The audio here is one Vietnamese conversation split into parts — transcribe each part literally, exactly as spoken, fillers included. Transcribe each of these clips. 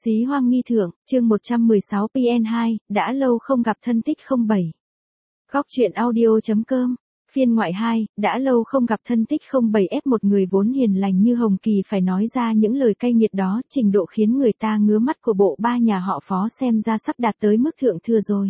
Xí Hoang Nghi Thượng, chương một trăm mười sáu pê en hai, đã lâu không gặp thân tích không bảy. Góc truyện audio.com, phiên ngoại hai, đã lâu không gặp thân tích không bảy ép một người vốn hiền lành như Hồng Kỳ phải nói ra những lời cay nghiệt đó, trình độ khiến người ta ngứa mắt của bộ ba nhà họ Phó xem ra sắp đạt tới mức thượng thừa rồi.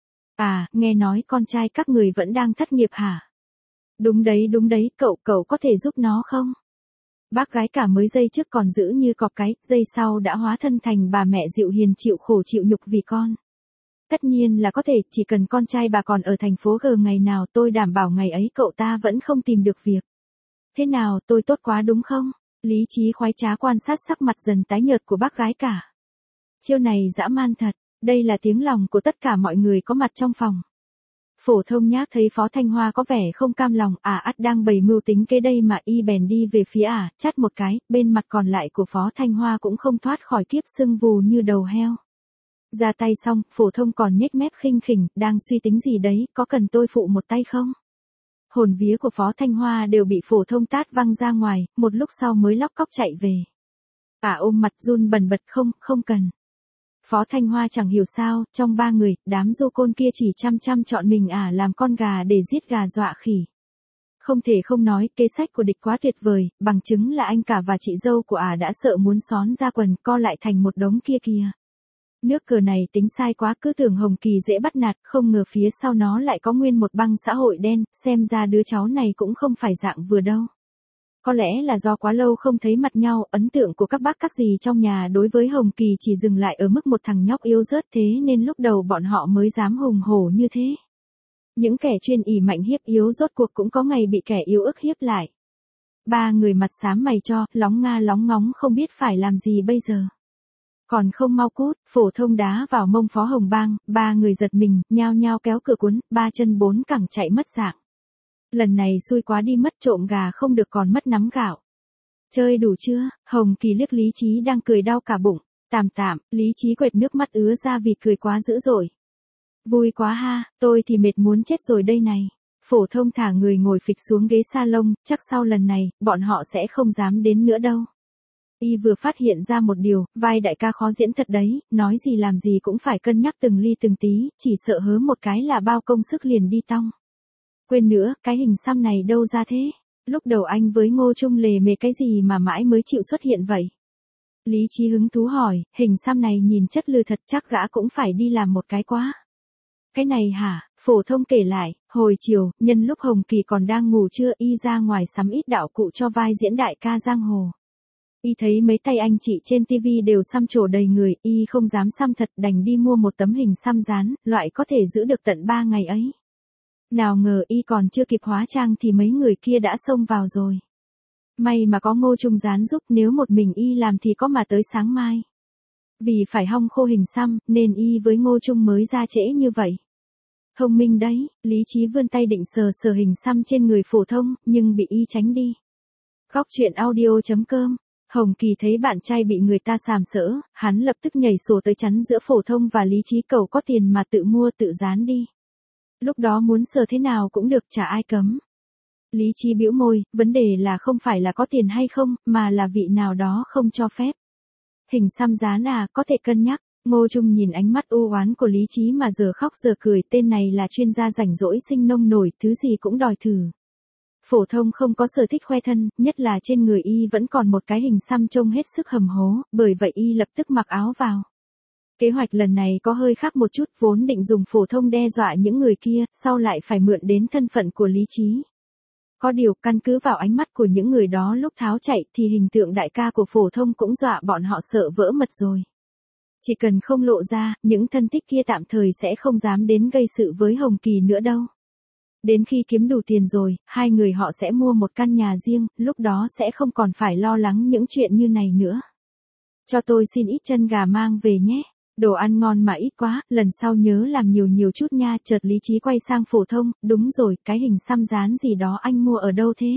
À, nghe nói con trai các người vẫn đang thất nghiệp hả? Đúng đấy đúng đấy, cậu cậu có thể giúp nó không? Bác gái cả mới giây trước còn giữ như cọp cái, giây sau đã hóa thân thành bà mẹ dịu hiền chịu khổ chịu nhục vì con. Tất nhiên là có thể, chỉ cần con trai bà còn ở thành phố G ngày nào tôi đảm bảo ngày ấy cậu ta vẫn không tìm được việc. Thế nào, tôi tốt quá đúng không? Lý Trí khoái trá quan sát sắc mặt dần tái nhợt của bác gái cả. Chiêu này dã man thật, đây là tiếng lòng của tất cả mọi người có mặt trong phòng. Phổ Thông Nhác thấy Phó Thanh Hoa có vẻ không cam lòng, à ắt đang bày mưu tính kế đây mà y bèn đi về phía ả, à, chát một cái, bên mặt còn lại của Phó Thanh Hoa cũng không thoát khỏi kiếp sưng vù như đầu heo. Ra tay xong, Phổ Thông còn nhếch mép khinh khỉnh, đang suy tính gì đấy, có cần tôi phụ một tay không? Hồn vía của Phó Thanh Hoa đều bị Phổ Thông tát văng ra ngoài, một lúc sau mới lóc cóc chạy về. Ả à, ôm mặt run bần bật không, không cần. Phó Thanh Hoa chẳng hiểu sao, trong ba người, đám du côn kia chỉ chăm chăm chọn mình ả à làm con gà để giết gà dọa khỉ. Không thể không nói, kế sách của địch quá tuyệt vời, bằng chứng là anh cả và chị dâu của ả à đã sợ muốn xón ra quần, co lại thành một đống kia kìa. Nước cờ này tính sai quá, cứ tưởng Hồng Kỳ dễ bắt nạt, không ngờ phía sau nó lại có nguyên một băng xã hội đen, xem ra đứa cháu này cũng không phải dạng vừa đâu. Có lẽ là do quá lâu không thấy mặt nhau, ấn tượng của các bác các dì trong nhà đối với Hồng Kỳ chỉ dừng lại ở mức một thằng nhóc yếu rớt, thế nên lúc đầu bọn họ mới dám hùng hổ như thế. Những kẻ chuyên ỷ mạnh hiếp yếu rốt cuộc cũng có ngày bị kẻ yếu ức hiếp lại. Ba người mặt xám mày cho, lóng nga lóng ngóng không biết phải làm gì bây giờ. Còn không mau cút, Phổ Thông đá vào mông Phó Hồng Bang, ba người giật mình, nhao nhao kéo cửa cuốn, ba chân bốn cẳng chạy mất dạng. Lần này xui quá đi mất, trộm gà không được còn mất nắm gạo. Chơi đủ chưa? Hồng Kỳ liếc Lý Trí đang cười đau cả bụng. Tạm tạm, Lý Trí quệt nước mắt ứa ra vì cười quá dữ dội. Vui quá ha, tôi thì mệt muốn chết rồi đây này. Phổ Thông thả người ngồi phịch xuống ghế salon, chắc sau lần này, bọn họ sẽ không dám đến nữa đâu. Y vừa phát hiện ra một điều, vai đại ca khó diễn thật đấy, nói gì làm gì cũng phải cân nhắc từng ly từng tí, chỉ sợ hớ một cái là bao công sức liền đi tong. Quên nữa, cái hình xăm này đâu ra thế? Lúc đầu anh với Ngô Trung lề mề cái gì mà mãi mới chịu xuất hiện vậy? Lý Trí hứng thú hỏi, hình xăm này nhìn chất lư thật, chắc gã cũng phải đi làm một cái quá. Cái này hả? Phổ Thông kể lại, hồi chiều, nhân lúc Hồng Kỳ còn đang ngủ trưa, y ra ngoài sắm ít đạo cụ cho vai diễn đại ca giang hồ. Y thấy mấy tay anh chị trên tivi đều xăm trổ đầy người, y không dám xăm thật, đành đi mua một tấm hình xăm dán, loại có thể giữ được tận ba ngày ấy. Nào ngờ y còn chưa kịp hóa trang thì mấy người kia đã xông vào rồi. May mà có Ngô Trung dán giúp, nếu một mình y làm thì có mà tới sáng mai. Vì phải hong khô hình xăm, nên y với Ngô Trung mới ra trễ như vậy. Thông minh đấy, Lý Trí vươn tay định sờ sờ hình xăm trên người Phổ Thông, nhưng bị y tránh đi. Góc truyện audio.com, Hồng Kỳ thấy bạn trai bị người ta sàm sỡ, hắn lập tức nhảy sổ tới chắn giữa Phổ Thông và Lý Trí, cầu có tiền mà tự mua tự dán đi. Lúc đó muốn sờ thế nào cũng được, chả ai cấm. Lý Trí bĩu môi, vấn đề là không phải là có tiền hay không, mà là vị nào đó không cho phép. Hình xăm dán à, có thể cân nhắc. Ngô Trung nhìn ánh mắt u oán của Lý Trí mà giờ khóc giờ cười, tên này là chuyên gia rảnh rỗi sinh nông nổi, thứ gì cũng đòi thử. Phổ Thông không có sở thích khoe thân, nhất là trên người y vẫn còn một cái hình xăm trông hết sức hầm hố, bởi vậy y lập tức mặc áo vào. Kế hoạch lần này có hơi khác một chút, vốn định dùng Phổ Thông đe dọa những người kia, sau lại phải mượn đến thân phận của Lý Trí. Có điều, căn cứ vào ánh mắt của những người đó lúc tháo chạy thì hình tượng đại ca của Phổ Thông cũng dọa bọn họ sợ vỡ mật rồi. Chỉ cần không lộ ra, những thân tích kia tạm thời sẽ không dám đến gây sự với Hồng Kỳ nữa đâu. Đến khi kiếm đủ tiền rồi, hai người họ sẽ mua một căn nhà riêng, lúc đó sẽ không còn phải lo lắng những chuyện như này nữa. Cho tôi xin ít chân gà mang về nhé. Đồ ăn ngon mà ít quá, lần sau nhớ làm nhiều nhiều chút nha. Chợt Lý Trí quay sang Phổ Thông, đúng rồi, cái hình xăm dán gì đó anh mua ở đâu thế?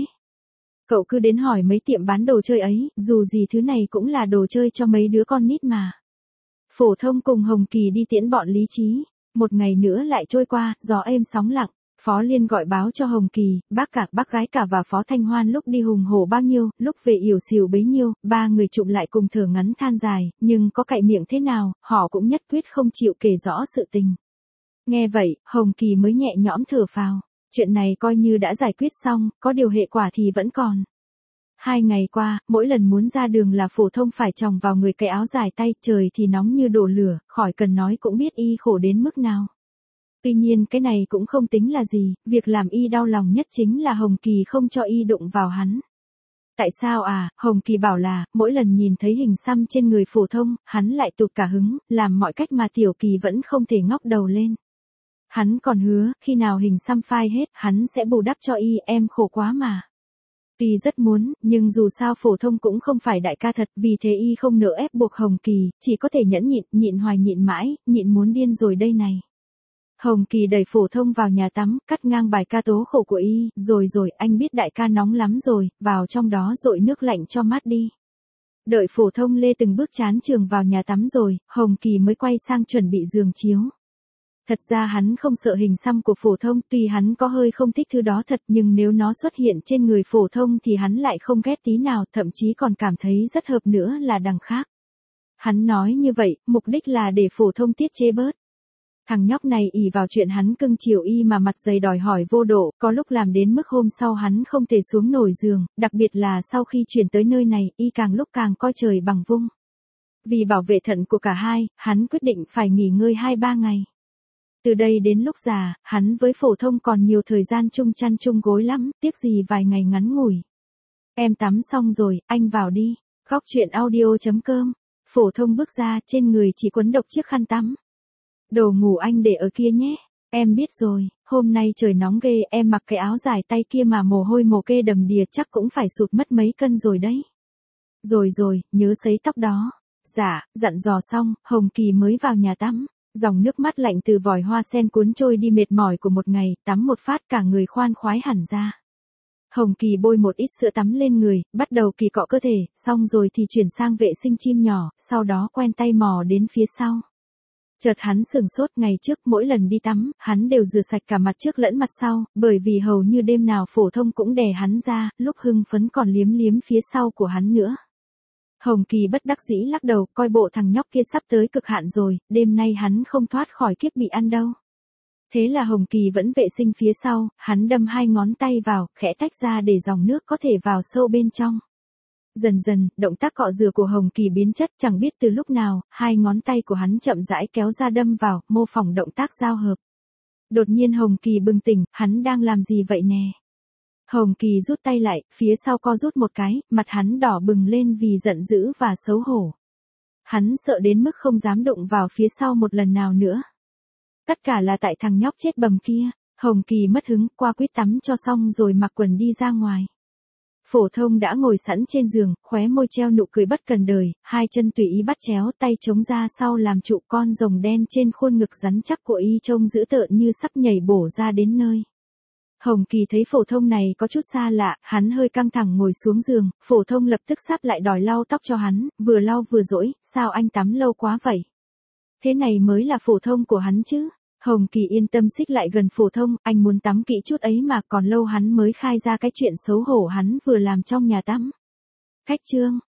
Cậu cứ đến hỏi mấy tiệm bán đồ chơi ấy, dù gì thứ này cũng là đồ chơi cho mấy đứa con nít mà. Phổ Thông cùng Hồng Kỳ đi tiễn bọn Lý Trí. Một ngày nữa lại trôi qua, gió êm sóng lặng. Phó Liên gọi báo cho Hồng Kỳ, bác cả, bác gái cả và Phó Thanh Hoan lúc đi hùng hổ bao nhiêu, lúc về yểu xìu bấy nhiêu, ba người chụm lại cùng thở ngắn than dài, nhưng có cậy miệng thế nào, họ cũng nhất quyết không chịu kể rõ sự tình. Nghe vậy, Hồng Kỳ mới nhẹ nhõm thở phào. Chuyện này coi như đã giải quyết xong, có điều hệ quả thì vẫn còn. Hai ngày qua, mỗi lần muốn ra đường là Phổ Thông phải chòng vào người cái áo dài tay, trời thì nóng như đổ lửa, khỏi cần nói cũng biết y khổ đến mức nào. Tuy nhiên cái này cũng không tính là gì, việc làm y đau lòng nhất chính là Hồng Kỳ không cho y đụng vào hắn. Tại sao à, Hồng Kỳ bảo là, mỗi lần nhìn thấy hình xăm trên người Phổ Thông, hắn lại tụt cả hứng, làm mọi cách mà Tiểu Kỳ vẫn không thể ngóc đầu lên. Hắn còn hứa, khi nào hình xăm phai hết, hắn sẽ bù đắp cho y, em khổ quá mà. Tuy rất muốn, nhưng dù sao Phổ Thông cũng không phải đại ca thật, vì thế y không nỡ ép buộc Hồng Kỳ, chỉ có thể nhẫn nhịn, nhịn hoài nhịn mãi, nhịn muốn điên rồi đây này. Hồng Kỳ đẩy Phổ Thông vào nhà tắm, cắt ngang bài ca tố khổ của y, rồi rồi, anh biết đại ca nóng lắm rồi, vào trong đó dội nước lạnh cho mát đi. Đợi Phổ Thông lê từng bước chán trường vào nhà tắm rồi, Hồng Kỳ mới quay sang chuẩn bị giường chiếu. Thật ra hắn không sợ hình xăm của Phổ Thông, tuy hắn có hơi không thích thứ đó thật, nhưng nếu nó xuất hiện trên người Phổ Thông thì hắn lại không ghét tí nào, thậm chí còn cảm thấy rất hợp nữa là đằng khác. Hắn nói như vậy, mục đích là để Phổ Thông tiết chế bớt. Thằng nhóc này ỷ vào chuyện hắn cưng chiều y mà mặt dày đòi hỏi vô độ, có lúc làm đến mức hôm sau hắn không thể xuống nổi giường, đặc biệt là sau khi chuyển tới nơi này, y càng lúc càng coi trời bằng vung. Vì bảo vệ thận của cả hai, hắn quyết định phải nghỉ ngơi hai ba ngày. Từ đây đến lúc già, hắn với Phổ Thông còn nhiều thời gian chung chăn chung gối lắm, tiếc gì vài ngày ngắn ngủi. Em tắm xong rồi, anh vào đi. Góc truyện audio chấm com. Phổ Thông bước ra, trên người chỉ quấn độc chiếc khăn tắm. Đồ ngủ anh để ở kia nhé. Em biết rồi, hôm nay trời nóng ghê, em mặc cái áo dài tay kia mà mồ hôi mồ kê đầm đìa chắc cũng phải sụt mất mấy cân rồi đấy. Rồi rồi, nhớ sấy tóc đó. Dạ, dặn dò xong, Hồng Kỳ mới vào nhà tắm. Dòng nước mắt lạnh từ vòi hoa sen cuốn trôi đi mệt mỏi của một ngày, tắm một phát cả người khoan khoái hẳn ra. Hồng Kỳ bôi một ít sữa tắm lên người, bắt đầu kỳ cọ cơ thể, xong rồi thì chuyển sang vệ sinh chim nhỏ, sau đó quen tay mò đến phía sau. Chợt hắn sửng sốt, ngày trước mỗi lần đi tắm, hắn đều rửa sạch cả mặt trước lẫn mặt sau, bởi vì hầu như đêm nào Phổ Thông cũng đè hắn ra, lúc hưng phấn còn liếm liếm phía sau của hắn nữa. Hồng Kỳ bất đắc dĩ lắc đầu, coi bộ thằng nhóc kia sắp tới cực hạn rồi, đêm nay hắn không thoát khỏi kiếp bị ăn đâu. Thế là Hồng Kỳ vẫn vệ sinh phía sau, hắn đâm hai ngón tay vào, khẽ tách ra để dòng nước có thể vào sâu bên trong. Dần dần, động tác cọ rửa của Hồng Kỳ biến chất, chẳng biết từ lúc nào, hai ngón tay của hắn chậm rãi kéo ra đâm vào, mô phỏng động tác giao hợp. Đột nhiên Hồng Kỳ bừng tỉnh, hắn đang làm gì vậy nè? Hồng Kỳ rút tay lại, phía sau co rút một cái, mặt hắn đỏ bừng lên vì giận dữ và xấu hổ. Hắn sợ đến mức không dám đụng vào phía sau một lần nào nữa. Tất cả là tại thằng nhóc chết bầm kia. Hồng Kỳ mất hứng, qua quýt tắm cho xong rồi mặc quần đi ra ngoài. Phổ Thông đã ngồi sẵn trên giường, khóe môi treo nụ cười bất cần đời, hai chân tùy ý bắt chéo, tay chống ra sau làm trụ, con rồng đen trên khuôn ngực rắn chắc của y trông dữ tợn như sắp nhảy bổ ra đến nơi. Hồng Kỳ thấy Phổ Thông này có chút xa lạ, hắn hơi căng thẳng ngồi xuống giường, Phổ Thông lập tức sáp lại đòi lau tóc cho hắn, vừa lau vừa dỗi, sao anh tắm lâu quá vậy? Thế này mới là Phổ Thông của hắn chứ. Hồng Kỳ yên tâm xích lại gần Phổ Thông, anh muốn tắm kỹ chút ấy mà, còn lâu hắn mới khai ra cái chuyện xấu hổ hắn vừa làm trong nhà tắm. Cách chương